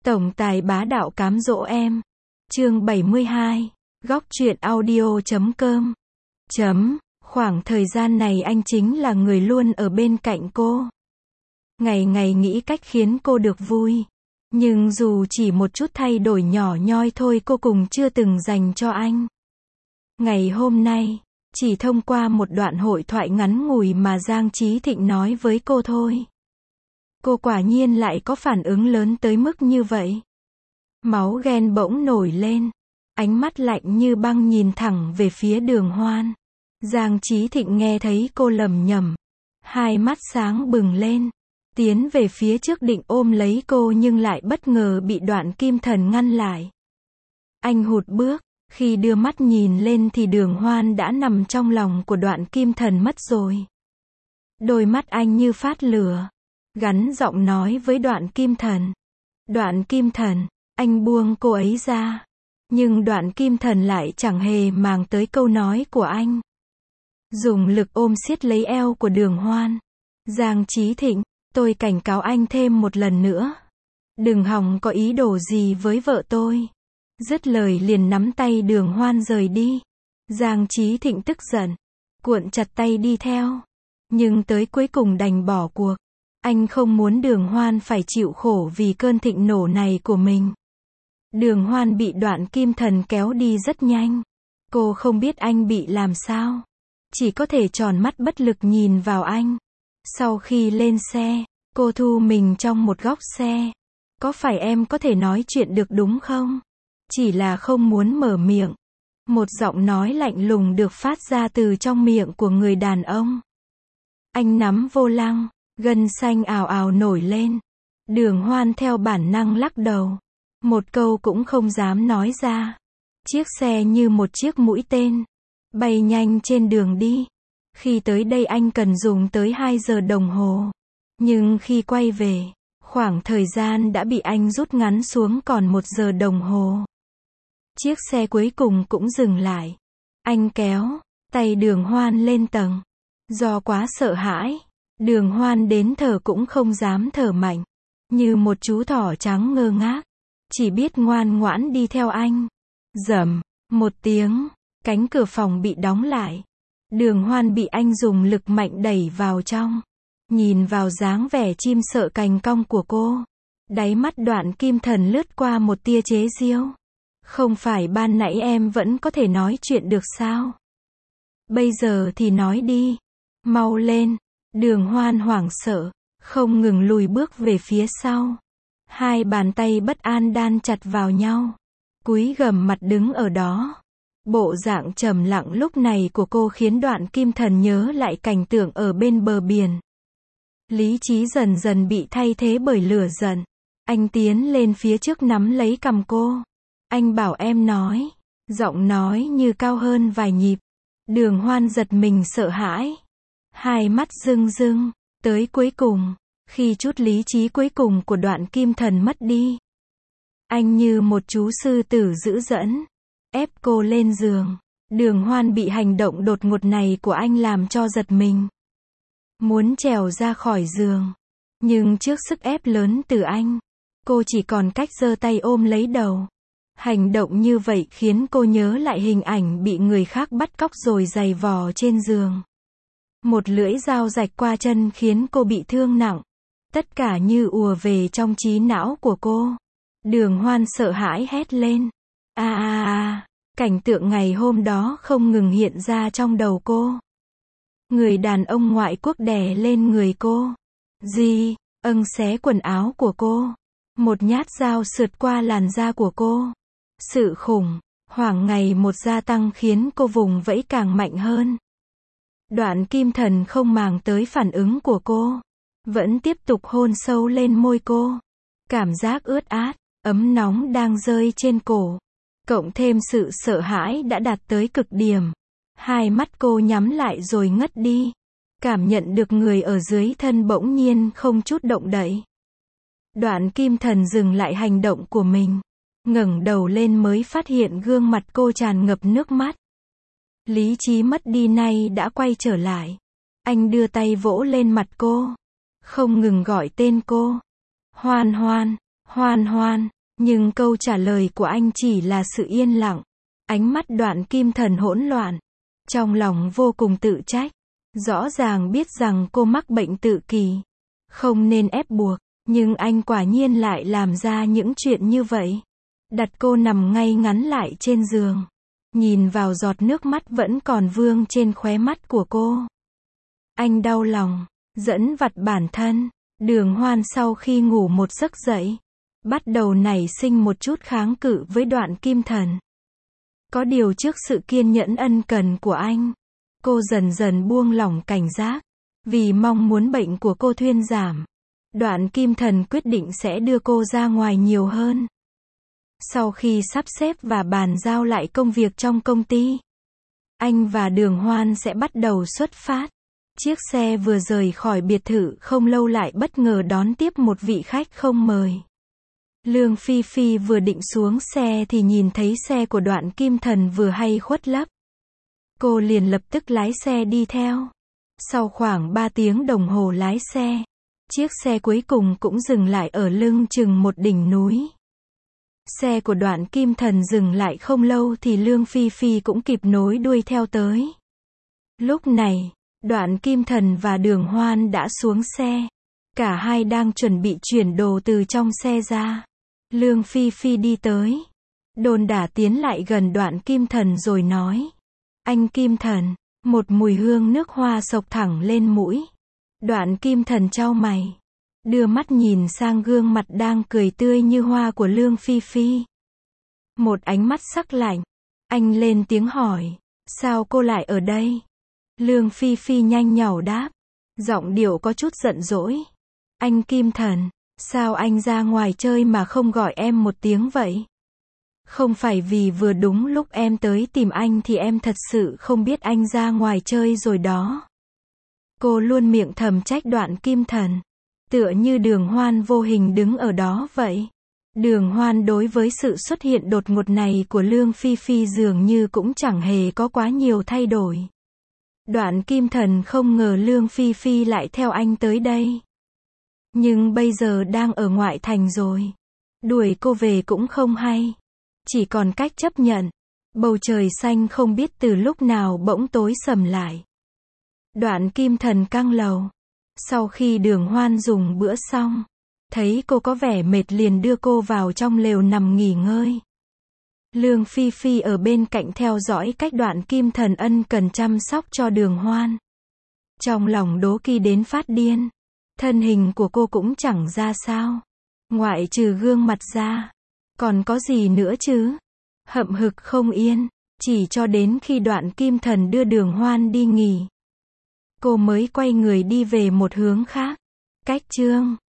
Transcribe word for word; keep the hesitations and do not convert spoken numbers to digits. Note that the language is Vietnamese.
Tổng tài bá đạo cám dỗ em. Chương bảy mươi hai. Góc truyện audio chấm com. Chấm. Khoảng thời gian này anh chính là người luôn ở bên cạnh cô. Ngày ngày nghĩ cách khiến cô được vui. Nhưng dù chỉ một chút thay đổi nhỏ nhoi thôi cô cùng chưa từng dành cho anh. Ngày hôm nay, chỉ thông qua một đoạn hội thoại ngắn ngủi mà Giang Chí Thịnh nói với cô thôi. Cô quả nhiên lại có phản ứng lớn tới mức như vậy. Máu ghen bỗng nổi lên. Ánh mắt lạnh như băng nhìn thẳng về phía Đường Hoan. Giang Chí Thịnh nghe thấy cô lẩm nhẩm. Hai mắt sáng bừng lên. Tiến về phía trước định ôm lấy cô nhưng lại bất ngờ bị Đoạn Kim Thần ngăn lại. Anh hụt bước. Khi đưa mắt nhìn lên thì Đường Hoan đã nằm trong lòng của Đoạn Kim Thần mất rồi. Đôi mắt anh như phát lửa. Gắn giọng nói với Đoạn Kim Thần. Đoạn Kim Thần, anh buông cô ấy ra. Nhưng Đoạn Kim Thần lại chẳng hề màng tới câu nói của anh. Dùng lực ôm siết lấy eo của Đường Hoan. Giang Chí Thịnh, tôi cảnh cáo anh thêm một lần nữa. Đừng hòng có ý đồ gì với vợ tôi. Dứt lời liền nắm tay Đường Hoan rời đi. Giang Chí Thịnh tức giận. Cuộn chặt tay đi theo. Nhưng tới cuối cùng đành bỏ cuộc. Anh không muốn Đường Hoan phải chịu khổ vì cơn thịnh nổ này của mình. Đường Hoan bị Đoạn Kim Thần kéo đi rất nhanh. Cô không biết anh bị làm sao. Chỉ có thể tròn mắt bất lực nhìn vào anh. Sau khi lên xe, cô thu mình trong một góc xe. Có phải em có thể nói chuyện được đúng không? Chỉ là không muốn mở miệng. Một giọng nói lạnh lùng được phát ra từ trong miệng của người đàn ông. Anh nắm vô lăng. Gân xanh ào ào nổi lên. Đường Hoan theo bản năng lắc đầu. Một câu cũng không dám nói ra. Chiếc xe như một chiếc mũi tên. Bay nhanh trên đường đi. Khi tới đây anh cần dùng tới hai giờ đồng hồ. Nhưng khi quay về, khoảng thời gian đã bị anh rút ngắn xuống còn một giờ đồng hồ. Chiếc xe cuối cùng cũng dừng lại. Anh kéo tay Đường Hoan lên tầng. Do quá sợ hãi, Đường Hoan đến thở cũng không dám thở mạnh. Như một chú thỏ trắng ngơ ngác. Chỉ biết ngoan ngoãn đi theo anh. Rầm, một tiếng, cánh cửa phòng bị đóng lại. Đường Hoan bị anh dùng lực mạnh đẩy vào trong. Nhìn vào dáng vẻ chim sợ cành cong của cô. Đáy mắt Đoạn Kim Thần lướt qua một tia chế giễu. Không phải ban nãy em vẫn có thể nói chuyện được sao? Bây giờ thì nói đi. Mau lên. Đường Hoan hoảng sợ, không ngừng lùi bước về phía sau. Hai bàn tay bất an đan chặt vào nhau. Cúi gằm mặt đứng ở đó. Bộ dạng trầm lặng lúc này của cô khiến Đoạn Kim Thần nhớ lại cảnh tượng ở bên bờ biển. Lý trí dần dần bị thay thế bởi lửa giận. Anh tiến lên phía trước nắm lấy cằm cô. Anh bảo em nói. Giọng nói như cao hơn vài nhịp. Đường Hoan giật mình sợ hãi. Hai mắt rưng rưng. Tới cuối cùng, khi chút lý trí cuối cùng của Đoạn Kim Thần mất đi. Anh như một chú sư tử dữ dẫn. Ép cô lên giường. Đường Hoan bị hành động đột ngột này của anh làm cho giật mình. Muốn trèo ra khỏi giường. Nhưng trước sức ép lớn từ anh, cô chỉ còn cách giơ tay ôm lấy đầu. Hành động như vậy khiến cô nhớ lại hình ảnh bị người khác bắt cóc rồi giày vò trên giường. Một lưỡi dao rạch qua chân khiến cô bị thương nặng. Tất cả như ùa về trong trí não của cô. Đường Hoan sợ hãi hét lên. A a a, cảnh tượng ngày hôm đó không ngừng hiện ra trong đầu cô. Người đàn ông ngoại quốc đè lên người cô. Gì, âng xé quần áo của cô. Một nhát dao sượt qua làn da của cô. Sự khủng hoảng ngày một gia tăng khiến cô vùng vẫy càng mạnh hơn. Đoạn Kim Thần không màng tới phản ứng của cô. Vẫn tiếp tục hôn sâu lên môi cô. Cảm giác ướt át, ấm nóng đang rơi trên cổ. Cộng thêm sự sợ hãi đã đạt tới cực điểm. Hai mắt cô nhắm lại rồi ngất đi. Cảm nhận được người ở dưới thân bỗng nhiên không chút động đậy. Đoạn Kim Thần dừng lại hành động của mình. Ngẩng đầu lên mới phát hiện gương mặt cô tràn ngập nước mắt. Lý trí mất đi nay đã quay trở lại. Anh đưa tay vỗ lên mặt cô. Không ngừng gọi tên cô. Hoan Hoan, Hoan Hoan. Nhưng câu trả lời của anh chỉ là sự yên lặng. Ánh mắt Đoạn Kim Thần hỗn loạn. Trong lòng vô cùng tự trách. Rõ ràng biết rằng cô mắc bệnh tự kỷ. Không nên ép buộc. Nhưng anh quả nhiên lại làm ra những chuyện như vậy. Đặt cô nằm ngay ngắn lại trên giường. Nhìn vào giọt nước mắt vẫn còn vương trên khóe mắt của cô. Anh đau lòng. Dẫn vặt bản thân. Đường Hoan sau khi ngủ một giấc dậy. Bắt đầu nảy sinh một chút kháng cự với Đoạn Kim Thần. Có điều trước sự kiên nhẫn ân cần của anh, cô dần dần buông lỏng cảnh giác. Vì mong muốn bệnh của cô thuyên giảm, Đoạn Kim Thần quyết định sẽ đưa cô ra ngoài nhiều hơn. Sau khi sắp xếp và bàn giao lại công việc trong công ty, anh và Đường Hoan sẽ bắt đầu xuất phát. Chiếc xe vừa rời khỏi biệt thự không lâu lại bất ngờ đón tiếp một vị khách không mời. Lương Phi Phi vừa định xuống xe thì nhìn thấy xe của Đoạn Kim Thần vừa hay khuất lấp. Cô liền lập tức lái xe đi theo. Sau khoảng ba tiếng đồng hồ lái xe, chiếc xe cuối cùng cũng dừng lại ở lưng chừng một đỉnh núi. Xe của Đoạn Kim Thần dừng lại không lâu thì Lương Phi Phi cũng kịp nối đuôi theo tới. Lúc này, Đoạn Kim Thần và Đường Hoan đã xuống xe. Cả hai đang chuẩn bị chuyển đồ từ trong xe ra. Lương Phi Phi đi tới. Đôn đả tiến lại gần Đoạn Kim Thần rồi nói. Anh Kim Thần. Một mùi hương nước hoa xộc thẳng lên mũi. Đoạn Kim Thần chau mày. Đưa mắt nhìn sang gương mặt đang cười tươi như hoa của Lương Phi Phi. Một ánh mắt sắc lạnh. Anh lên tiếng hỏi. Sao cô lại ở đây? Lương Phi Phi nhanh nhảu đáp. Giọng điệu có chút giận dỗi. Anh Kim Thần. Sao anh ra ngoài chơi mà không gọi em một tiếng vậy? Không phải vì vừa đúng lúc em tới tìm anh thì em thật sự không biết anh ra ngoài chơi rồi đó. Cô luôn miệng thầm trách Đoạn Kim Thần. Tựa như Đường Hoan vô hình đứng ở đó vậy. Đường Hoan đối với sự xuất hiện đột ngột này của Lương Phi Phi dường như cũng chẳng hề có quá nhiều thay đổi. Đoạn Kim Thần không ngờ Lương Phi Phi lại theo anh tới đây. Nhưng bây giờ đang ở ngoại thành rồi. Đuổi cô về cũng không hay. Chỉ còn cách chấp nhận. Bầu trời xanh không biết từ lúc nào bỗng tối sầm lại. Đoạn Kim Thần căng lầu. Sau khi Đường Hoan dùng bữa xong, thấy cô có vẻ mệt liền đưa cô vào trong lều nằm nghỉ ngơi. Lương Phi Phi ở bên cạnh theo dõi cách Đoạn Kim Thần ân cần chăm sóc cho Đường Hoan. Trong lòng đố kỵ đến phát điên. Thân hình của cô cũng chẳng ra sao. Ngoại trừ gương mặt ra. Còn có gì nữa chứ? Hậm hực không yên. Chỉ cho đến khi Đoạn Kim Thần đưa Đường Hoan đi nghỉ, cô mới quay người đi về một hướng khác. Cách chương